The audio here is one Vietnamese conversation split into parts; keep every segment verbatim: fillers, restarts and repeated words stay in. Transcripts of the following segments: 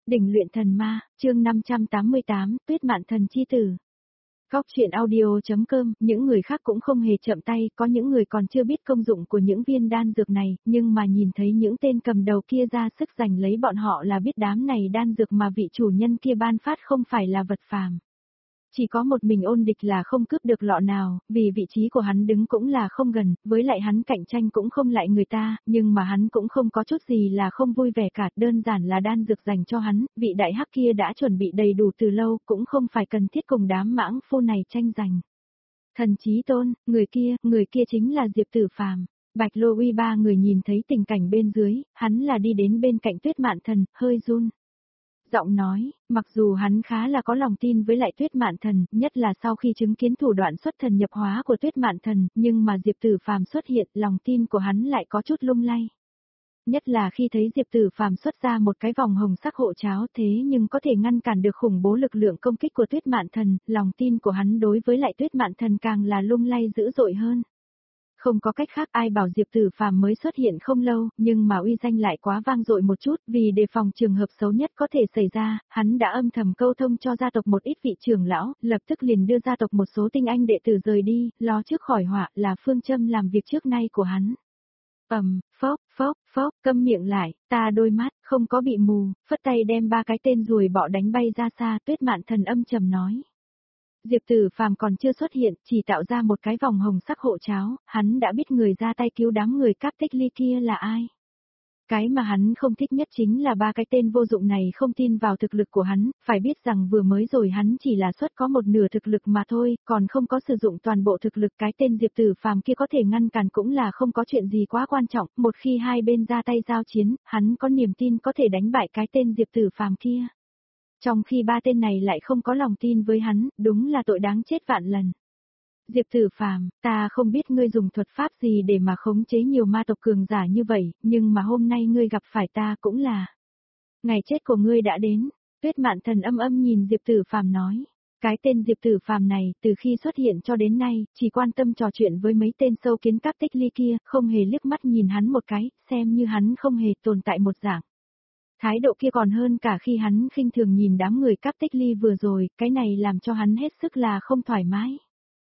Đỉnh luyện thần ma, chương năm trăm tám mươi tám, Tuyết Mạn Thần chi tử. Góc truyện audio.com, những người khác cũng không hề chậm tay, có những người còn chưa biết công dụng của những viên đan dược này, nhưng mà nhìn thấy những tên cầm đầu kia ra sức giành lấy bọn họ là biết đám này đan dược mà vị chủ nhân kia ban phát không phải là vật phàm. Chỉ có một mình Ôn Địch là không cướp được lọ nào, vì vị trí của hắn đứng cũng là không gần, với lại hắn cạnh tranh cũng không lại người ta, nhưng mà hắn cũng không có chút gì là không vui vẻ cả, đơn giản là đan dược dành cho hắn, vị đại hắc kia đã chuẩn bị đầy đủ từ lâu, cũng không phải cần thiết cùng đám mãng phu này tranh giành. Thần Chí Tôn, người kia, người kia chính là Diệp Tử Phàm. Bạch Lô Uy ba người nhìn thấy tình cảnh bên dưới, hắn là đi đến bên cạnh Tuyết Mạn Thần, hơi run. Giọng nói, mặc dù hắn khá là có lòng tin với lại Tuyết Mạn Thần, nhất là sau khi chứng kiến thủ đoạn xuất thần nhập hóa của Tuyết Mạn Thần, nhưng mà Diệp Tử Phàm xuất hiện, lòng tin của hắn lại có chút lung lay. Nhất là khi thấy Diệp Tử Phàm xuất ra một cái vòng hồng sắc hộ cháo thế nhưng có thể ngăn cản được khủng bố lực lượng công kích của Tuyết Mạn Thần, lòng tin của hắn đối với lại Tuyết Mạn Thần càng là lung lay dữ dội hơn. Không có cách khác, ai bảo Diệp Tử Phàm mới xuất hiện không lâu, nhưng mà uy danh lại quá vang dội một chút, vì đề phòng trường hợp xấu nhất có thể xảy ra, hắn đã âm thầm câu thông cho gia tộc một ít vị trưởng lão, lập tức liền đưa gia tộc một số tinh anh đệ tử rời đi, lo trước khỏi họa, là phương châm làm việc trước nay của hắn. Ầm, phốc, phốc, phốc, câm miệng lại, ta đôi mắt, không có bị mù, phất tay đem ba cái tên ruồi bọ đánh bay ra xa, Tuyết Mạn Thần âm trầm nói. Diệp Tử Phàm còn chưa xuất hiện, chỉ tạo ra một cái vòng hồng sắc hộ cháo, hắn đã biết người ra tay cứu đám người Cáp Tích Ly kia là ai. Cái mà hắn không thích nhất chính là ba cái tên vô dụng này không tin vào thực lực của hắn, phải biết rằng vừa mới rồi hắn chỉ là xuất có một nửa thực lực mà thôi, còn không có sử dụng toàn bộ thực lực, cái tên Diệp Tử Phàm kia có thể ngăn cản cũng là không có chuyện gì quá quan trọng, một khi hai bên ra tay giao chiến, hắn có niềm tin có thể đánh bại cái tên Diệp Tử Phàm kia. Trong khi ba tên này lại không có lòng tin với hắn, đúng là tội đáng chết vạn lần. Diệp Tử Phàm, ta không biết ngươi dùng thuật pháp gì để mà khống chế nhiều ma tộc cường giả như vậy, nhưng mà hôm nay ngươi gặp phải ta cũng là. Ngày chết của ngươi đã đến, Tuyết Mạn Thần âm âm nhìn Diệp Tử Phàm nói. Cái tên Diệp Tử Phàm này, từ khi xuất hiện cho đến nay, chỉ quan tâm trò chuyện với mấy tên sâu kiến Cáp Tích Ly kia, không hề liếc mắt nhìn hắn một cái, xem như hắn không hề tồn tại một dạng. Thái độ kia còn hơn cả khi hắn khinh thường nhìn đám người Cáp Tích Ly vừa rồi, cái này làm cho hắn hết sức là không thoải mái.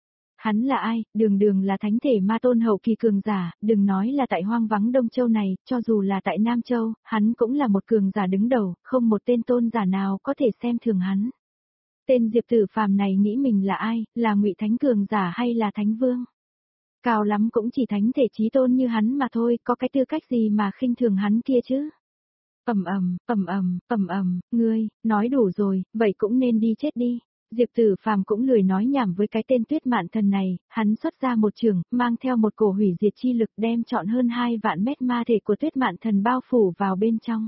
Hắn là ai, đường đường là thánh thể ma tôn hậu kỳ cường giả, đừng nói là tại hoang vắng Đông Châu này, cho dù là tại Nam Châu, hắn cũng là một cường giả đứng đầu, không một tên tôn giả nào có thể xem thường hắn. Tên Diệp Tử Phàm này nghĩ mình là ai, là Ngụy Thánh cường giả hay là Thánh Vương? Cao lắm cũng chỉ thánh thể chí tôn như hắn mà thôi, có cái tư cách gì mà khinh thường hắn kia chứ? Ầm ầm, ầm ầm, ầm ầm, ngươi, nói đủ rồi, vậy cũng nên đi chết đi. Diệp Tử Phàm cũng lười nói nhảm với cái tên Tuyết Mạn Thần này, hắn xuất ra một trường, mang theo một cổ hủy diệt chi lực đem trọn hơn hai vạn mét ma thể của Tuyết Mạn Thần bao phủ vào bên trong.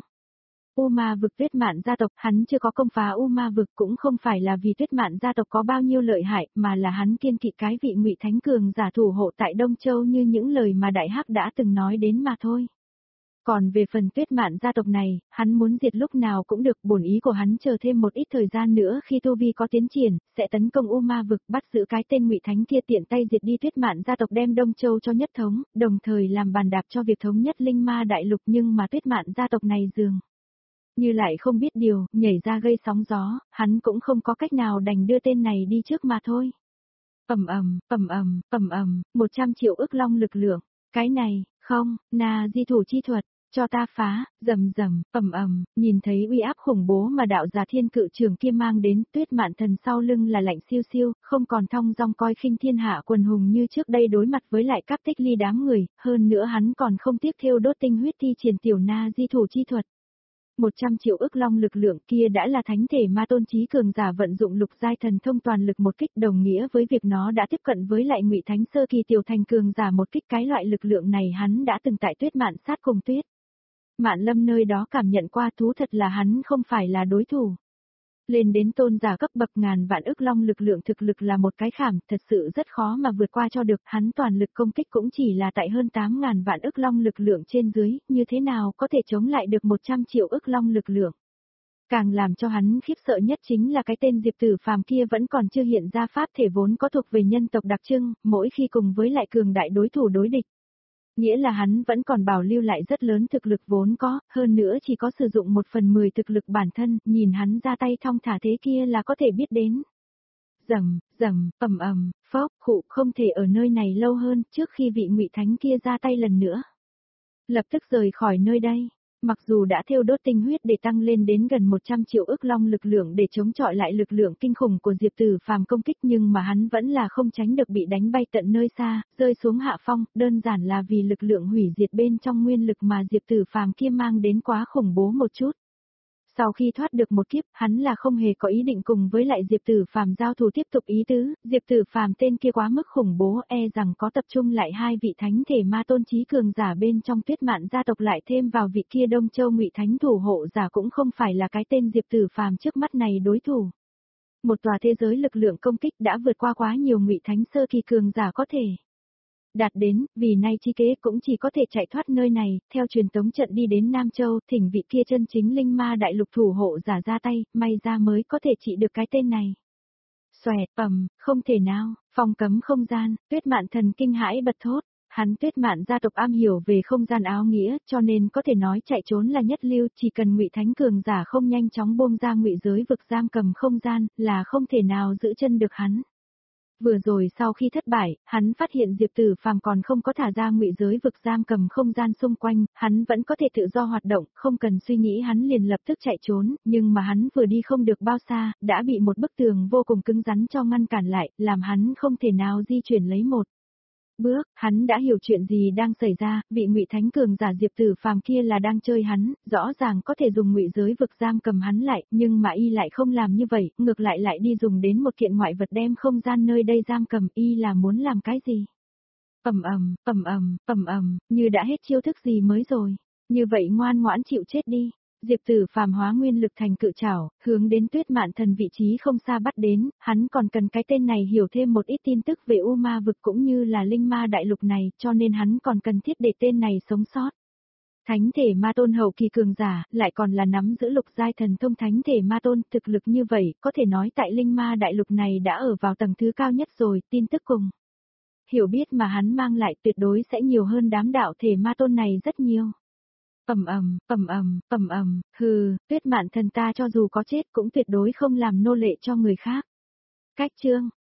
U Ma vực Tuyết Mạn gia tộc, hắn chưa có công phá U Ma vực cũng không phải là vì Tuyết Mạn gia tộc có bao nhiêu lợi hại, mà là hắn kiên kỵ cái vị Ngụy Thánh cường giả thủ hộ tại Đông Châu như những lời mà Đại Hắc đã từng nói đến mà thôi. Còn về phần Tuyết Mạn gia tộc này, hắn muốn diệt lúc nào cũng được, bổn ý của hắn chờ thêm một ít thời gian nữa khi tu vi có tiến triển, sẽ tấn công U Ma vực, bắt giữ cái tên Ngụy Thánh kia, tiện tay diệt đi Tuyết Mạn gia tộc, đem Đông Châu cho nhất thống, đồng thời làm bàn đạp cho việc thống nhất Linh Ma đại lục, nhưng mà Tuyết Mạn gia tộc này dường như lại không biết điều, nhảy ra gây sóng gió, hắn cũng không có cách nào đành đưa tên này đi trước mà thôi. Ầm ầm, ầm ầm, ầm ầm, một trăm triệu ức long lực lượng, cái này, không, Na Di thủ chi thuật. Cho ta phá, rầm rầm, ầm ầm, nhìn thấy uy áp khủng bố mà đạo giả thiên cự trường kia mang đến, Tuyết Mạn Thần sau lưng là lạnh siêu siêu, không còn thong dong coi khinh thiên hạ quần hùng như trước đây đối mặt với lại Cáp Tích Ly đám người, hơn nữa hắn còn không tiếc thêu đốt tinh huyết thi triển tiểu Na Di thủ chi thuật. một trăm triệu ức long lực lượng kia đã là thánh thể ma tôn chí cường giả vận dụng lục giai thần thông toàn lực một kích, đồng nghĩa với việc nó đã tiếp cận với lại Ngụy Thánh sơ kỳ tiểu thành cường giả một kích, cái loại lực lượng này hắn đã từng tại Tuyết Mạn sát cùng Tuyết Mạn Lâm nơi đó cảm nhận qua, thú thật là hắn không phải là đối thủ. Lên đến tôn giả cấp bậc ngàn vạn ức long lực lượng, thực lực là một cái khảm, thật sự rất khó mà vượt qua cho được, hắn toàn lực công kích cũng chỉ là tại hơn tám ngàn vạn ức long lực lượng trên dưới, như thế nào có thể chống lại được một trăm triệu ức long lực lượng. Càng làm cho hắn khiếp sợ nhất chính là cái tên Diệp Tử Phàm kia vẫn còn chưa hiện ra pháp thể vốn có thuộc về nhân tộc đặc trưng, mỗi khi cùng với lại cường đại đối thủ đối địch. Nghĩa là hắn vẫn còn bảo lưu lại rất lớn thực lực vốn có, hơn nữa chỉ có sử dụng một phần mười thực lực bản thân, nhìn hắn ra tay thong thả thế kia là có thể biết đến. Rầm, rầm, ầm ầm, phốc, khụ không thể ở nơi này lâu hơn trước khi vị Ngụy Thánh kia ra tay lần nữa. Lập tức rời khỏi nơi đây. Mặc dù đã thiêu đốt tinh huyết để tăng lên đến gần một trăm triệu ức long lực lượng để chống chọi lại lực lượng kinh khủng của Diệp Tử Phàm công kích, nhưng mà hắn vẫn là không tránh được bị đánh bay tận nơi xa, rơi xuống hạ phong, đơn giản là vì lực lượng hủy diệt bên trong nguyên lực mà Diệp Tử Phàm kia mang đến quá khủng bố một chút. Sau khi thoát được một kiếp, hắn là không hề có ý định cùng với lại Diệp Tử Phàm giao thủ tiếp tục ý tứ, Diệp Tử Phàm tên kia quá mức khủng bố, e rằng có tập trung lại hai vị thánh thể ma tôn trí cường giả bên trong Tuyết Mạn gia tộc lại thêm vào vị kia Đông Châu Ngụy Thánh thủ hộ giả cũng không phải là cái tên Diệp Tử Phàm trước mắt này đối thủ. Một tòa thế giới lực lượng công kích đã vượt qua quá nhiều Ngụy Thánh sơ kỳ cường giả có thể đạt đến, vì nay chi kế cũng chỉ có thể chạy thoát nơi này, theo truyền tống trận đi đến Nam Châu, thỉnh vị kia chân chính linh ma đại lục thủ hộ giả ra tay, may ra mới có thể trị được cái tên này. Xoẹt, ầm, không thể nào, phong cấm không gian, Tuyết Mạn thần kinh hãi bật thốt, hắn Tuyết Mạn gia tộc am hiểu về không gian áo nghĩa, cho nên có thể nói chạy trốn là nhất lưu, chỉ cần Ngụy Thánh cường giả không nhanh chóng buông ra ngụy giới vực giam cầm không gian, là không thể nào giữ chân được hắn. Vừa rồi sau khi thất bại, hắn phát hiện Diệp Tử Phàm còn không có thả ra ngụy giới vực giam cầm không gian xung quanh, hắn vẫn có thể tự do hoạt động, không cần suy nghĩ hắn liền lập tức chạy trốn, nhưng mà hắn vừa đi không được bao xa, đã bị một bức tường vô cùng cứng rắn cho ngăn cản lại, làm hắn không thể nào di chuyển lấy một bước, hắn đã hiểu chuyện gì đang xảy ra, vị Ngụy Thánh cường giả Diệp Tử Phàm kia là đang chơi hắn, rõ ràng có thể dùng ngụy giới vực giam cầm hắn lại, nhưng mà y lại không làm như vậy, ngược lại lại đi dùng đến một kiện ngoại vật đem không gian nơi đây giam cầm, y là muốn làm cái gì? Ầm ầm, ầm ầm, ầm ầm, như đã hết chiêu thức gì mới rồi, như vậy ngoan ngoãn chịu chết đi. Diệp Tử Phàm hóa nguyên lực thành cự trảo, hướng đến Tuyết Mạn thần vị trí không xa bắt đến, hắn còn cần cái tên này hiểu thêm một ít tin tức về U Ma vực cũng như là linh ma đại lục này, cho nên hắn còn cần thiết để tên này sống sót. Thánh thể ma tôn hậu kỳ cường giả, lại còn là nắm giữ lục giai thần thông thánh thể ma tôn, thực lực như vậy, có thể nói tại linh ma đại lục này đã ở vào tầng thứ cao nhất rồi, tin tức cùng hiểu biết mà hắn mang lại tuyệt đối sẽ nhiều hơn đám đạo thể ma tôn này rất nhiều. Ầm ầm, ầm ầm, ầm ầm, hừ, Tuyết Mạn thần ta cho dù có chết cũng tuyệt đối không làm nô lệ cho người khác. Cách chương